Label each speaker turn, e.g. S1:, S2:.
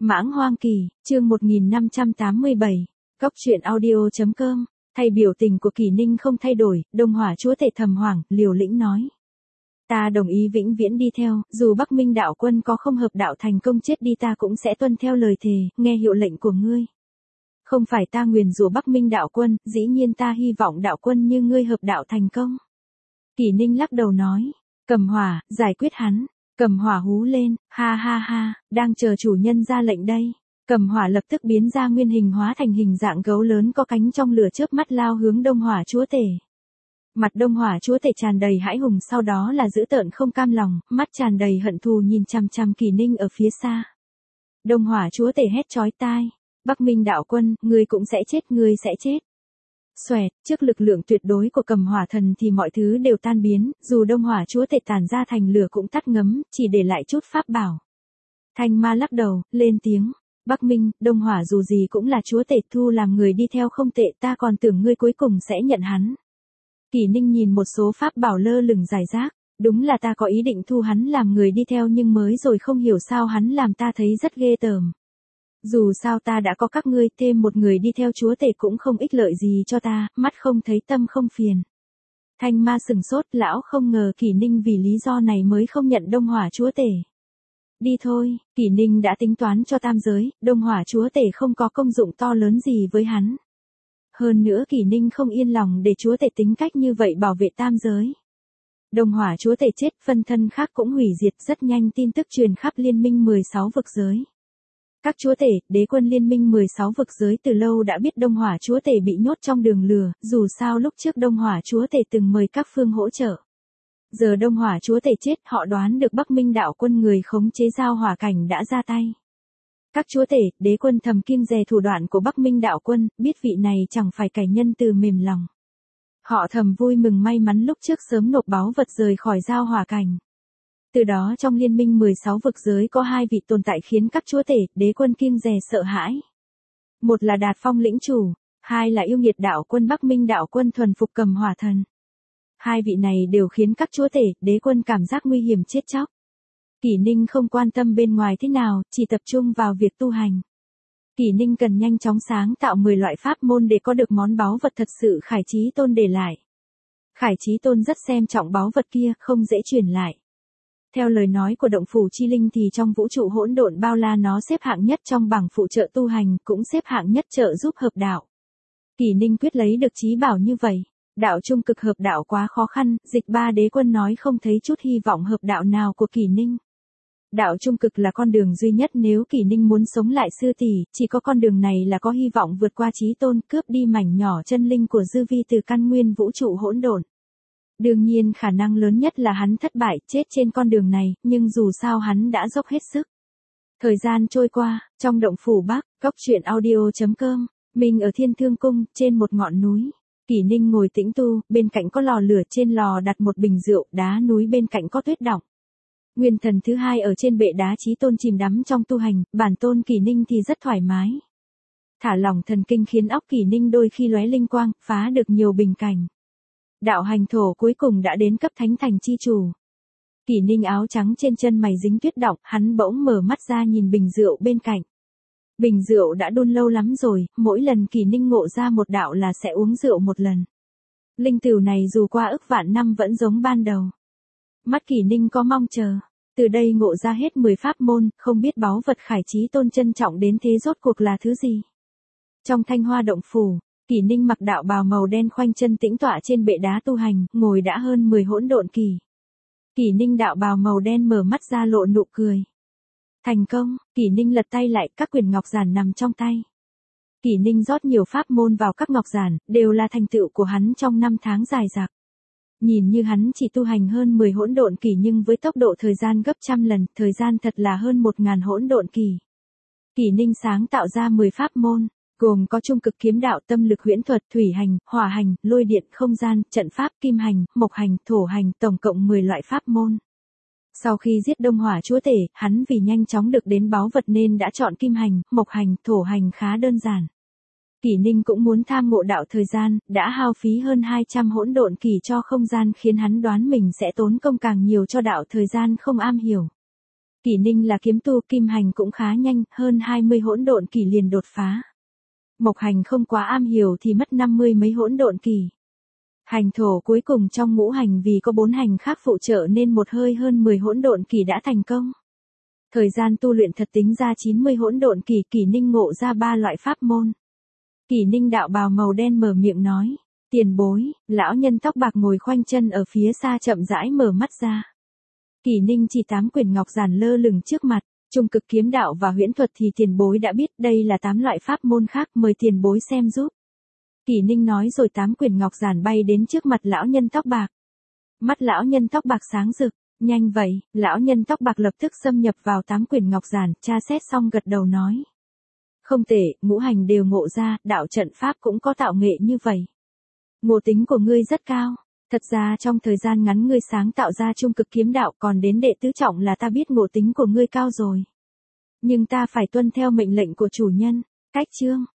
S1: Mãng Hoang Kỳ, chương 1587, Cóc truyện audio.com, thay biểu tình của Kỳ Ninh không thay đổi, Đông Hỏa chúa tể thầm hoảng, liều lĩnh nói. Ta đồng ý vĩnh viễn đi theo, dù Bắc Minh đạo quân có không hợp đạo thành công chết đi ta cũng sẽ tuân theo lời thề, nghe hiệu lệnh của ngươi. Không phải ta nguyền rủa Bắc Minh đạo quân, dĩ nhiên ta hy vọng đạo quân như ngươi hợp đạo thành công. Kỳ Ninh lắc đầu nói, Cầm Hỏa, giải quyết hắn. Cầm Hỏa hú lên, ha ha ha, đang chờ chủ nhân ra lệnh đây. Cầm Hỏa lập tức biến ra nguyên hình hóa thành hình dạng gấu lớn có cánh trong lửa chớp mắt lao hướng Đông Hỏa chúa tể. Mặt Đông Hỏa chúa tể tràn đầy hãi hùng, sau đó là dữ tợn không cam lòng, mắt tràn đầy hận thù nhìn chằm chằm Kỳ Ninh ở phía xa. Đông Hỏa chúa tể hét chói tai, Bắc Minh đạo quân, ngươi cũng sẽ chết, ngươi sẽ chết. Xoẹt, trước lực lượng tuyệt đối của Cầm Hỏa thần thì mọi thứ đều tan biến, dù Đông Hỏa chúa tể tàn ra thành lửa cũng tắt ngấm, chỉ để lại chút pháp bảo. Thanh Ma lắc đầu, lên tiếng, Bắc Minh, Đông Hỏa dù gì cũng là chúa tể, thu làm người đi theo không tệ, ta còn tưởng ngươi cuối cùng sẽ nhận hắn. Kỳ Ninh nhìn một số pháp bảo lơ lửng rải rác, đúng là ta có ý định thu hắn làm người đi theo nhưng mới rồi không hiểu sao hắn làm ta thấy rất ghê tởm. Dù sao ta đã có các ngươi, thêm một người đi theo chúa tể cũng không ích lợi gì cho ta, mắt không thấy tâm không phiền. Thanh Ma sừng sốt, lão không ngờ Kỳ Ninh vì lý do này mới không nhận Đông Hỏa chúa tể. Đi thôi, Kỳ Ninh đã tính toán cho tam giới, Đông Hỏa chúa tể không có công dụng to lớn gì với hắn. Hơn nữa Kỳ Ninh không yên lòng để chúa tể tính cách như vậy bảo vệ tam giới. Đông Hỏa chúa tể chết, phân thân khác cũng hủy diệt, rất nhanh tin tức truyền khắp liên minh 16 vực giới. Các chúa tể, đế quân liên minh 16 vực giới từ lâu đã biết Đông Hỏa chúa tể bị nhốt trong đường lửa, dù sao lúc trước Đông Hỏa chúa tể từng mời các phương hỗ trợ. Giờ Đông Hỏa chúa tể chết, họ đoán được Bắc Minh đạo quân người khống chế giao hỏa cảnh đã ra tay. Các chúa tể, đế quân thầm kiêng dè thủ đoạn của Bắc Minh đạo quân, biết vị này chẳng phải kẻ nhân từ mềm lòng. Họ thầm vui mừng may mắn lúc trước sớm nộp báu vật rời khỏi giao hỏa cảnh. Từ đó trong liên minh 16 vực giới có hai vị tồn tại khiến các chúa tể, đế quân kiêng dè sợ hãi. Một là Đạt Phong lĩnh chủ, hai là yêu nghiệt đạo quân Bắc Minh đạo quân thuần phục Cầm Hỏa thần. Hai vị này đều khiến các chúa tể, đế quân cảm giác nguy hiểm chết chóc. Kỳ Ninh không quan tâm bên ngoài thế nào, chỉ tập trung vào việc tu hành. Kỳ Ninh cần nhanh chóng sáng tạo 10 loại pháp môn để có được món báu vật thật sự Khải Chí Tôn để lại. Khải Chí Tôn rất xem trọng báu vật kia, không dễ truyền lại. Theo lời nói của động phủ chi linh thì trong vũ trụ hỗn độn bao la nó xếp hạng nhất trong bảng phụ trợ tu hành, cũng xếp hạng nhất trợ giúp hợp đạo. Kỳ Ninh quyết lấy được chí bảo như vậy. Đạo trung cực hợp đạo quá khó khăn, Dịch Ba đế quân nói không thấy chút hy vọng hợp đạo nào của Kỳ Ninh. Đạo trung cực là con đường duy nhất nếu Kỳ Ninh muốn sống lại sư tỷ, chỉ có con đường này là có hy vọng vượt qua chí tôn, cướp đi mảnh nhỏ chân linh của dư vi từ căn nguyên vũ trụ hỗn độn. Đương nhiên khả năng lớn nhất là hắn thất bại, chết trên con đường này, nhưng dù sao hắn đã dốc hết sức. Thời gian trôi qua, trong động phủ Bắc, Cóc truyện audio.com, mình ở Thiên Thương Cung, trên một ngọn núi. Kỳ Ninh ngồi tĩnh tu, bên cạnh có lò lửa, trên lò đặt một bình rượu, đá núi bên cạnh có tuyết đọng. Nguyên thần thứ hai ở trên bệ đá chí tôn chìm đắm trong tu hành, bản tôn Kỳ Ninh thì rất thoải mái. Thả lỏng thần kinh khiến óc Kỳ Ninh đôi khi lóe linh quang, phá được nhiều bình cảnh. Đạo hành thổ cuối cùng đã đến cấp thánh thành chi chủ. Kỳ Ninh áo trắng trên chân mày dính tuyết đọng, hắn bỗng mở mắt ra nhìn bình rượu bên cạnh. Bình rượu đã đun lâu lắm rồi, mỗi lần Kỳ Ninh ngộ ra một đạo là sẽ uống rượu một lần. Linh tửu này dù qua ức vạn năm vẫn giống ban đầu. Mắt Kỳ Ninh có mong chờ, từ đây ngộ ra hết 10 pháp môn, không biết báu vật Khải Chí Tôn trân trọng đến thế rốt cuộc là thứ gì. Trong Thanh Hoa động phủ, Kỳ Ninh mặc đạo bào màu đen khoanh chân tĩnh tọa trên bệ đá tu hành, ngồi đã hơn 10 hỗn độn kỳ. Kỳ Ninh đạo bào màu đen mở mắt ra lộ nụ cười. Thành công, Kỳ Ninh lật tay lại, các quyển ngọc giản nằm trong tay. Kỳ Ninh rót nhiều pháp môn vào các ngọc giản, đều là thành tựu của hắn trong 5 tháng dài dằng. Nhìn như hắn chỉ tu hành hơn 10 hỗn độn kỳ nhưng với tốc độ thời gian gấp trăm lần, thời gian thật là hơn 1000 hỗn độn kỳ. Kỳ Ninh sáng tạo ra 10 pháp môn, gồm có trung cực kiếm đạo, tâm lực huyễn thuật, thủy hành, hỏa hành, lôi điện, không gian, trận pháp, kim hành, mộc hành, thổ hành, tổng cộng 10 loại pháp môn. Sau khi giết Đông Hỏa chúa tể, hắn vì nhanh chóng được đến báu vật nên đã chọn kim hành, mộc hành, thổ hành khá đơn giản. Kỳ Ninh cũng muốn tham ngộ đạo thời gian, đã hao phí hơn 200 hỗn độn kỳ cho không gian khiến hắn đoán mình sẽ tốn công càng nhiều cho đạo thời gian không am hiểu. Kỷ Ninh là kiếm tu, Kim Hành cũng khá nhanh, hơn 20 hỗn độn kỳ liền đột phá. Mộc Hành không quá am hiểu thì mất 50 mấy hỗn độn kỳ. Hành thổ cuối cùng trong ngũ hành vì có 4 hành khác phụ trợ nên một hơi hơn 10 hỗn độn kỳ đã thành công. Thời gian tu luyện thật tính ra 90 hỗn độn kỳ, Kỷ Ninh ngộ ra 3 loại pháp môn. Kỷ Ninh đạo bào màu đen mở miệng nói, tiền bối, lão nhân tóc bạc ngồi khoanh chân ở phía xa chậm rãi mở mắt ra. Kỷ Ninh chỉ 8 quyển ngọc giản lơ lửng trước mặt, trung cực kiếm đạo và huyễn thuật thì tiền bối đã biết, đây là 8 loại pháp môn khác, mời tiền bối xem giúp. Kỷ Ninh nói rồi 8 quyển ngọc giản bay đến trước mặt lão nhân tóc bạc. Mắt lão nhân tóc bạc sáng rực, nhanh vậy, lão nhân tóc bạc lập tức xâm nhập vào 8 quyển ngọc giản, tra xét xong gật đầu nói. Không tệ, ngũ hành đều ngộ ra, đạo trận pháp cũng có tạo nghệ như vậy. Ngộ tính của ngươi rất cao. Thật ra trong thời gian ngắn ngươi sáng tạo ra trung cực kiếm đạo, còn đến đệ tứ trọng là ta biết ngộ tính của ngươi cao rồi. Nhưng ta phải tuân theo mệnh lệnh của chủ nhân. Cách chương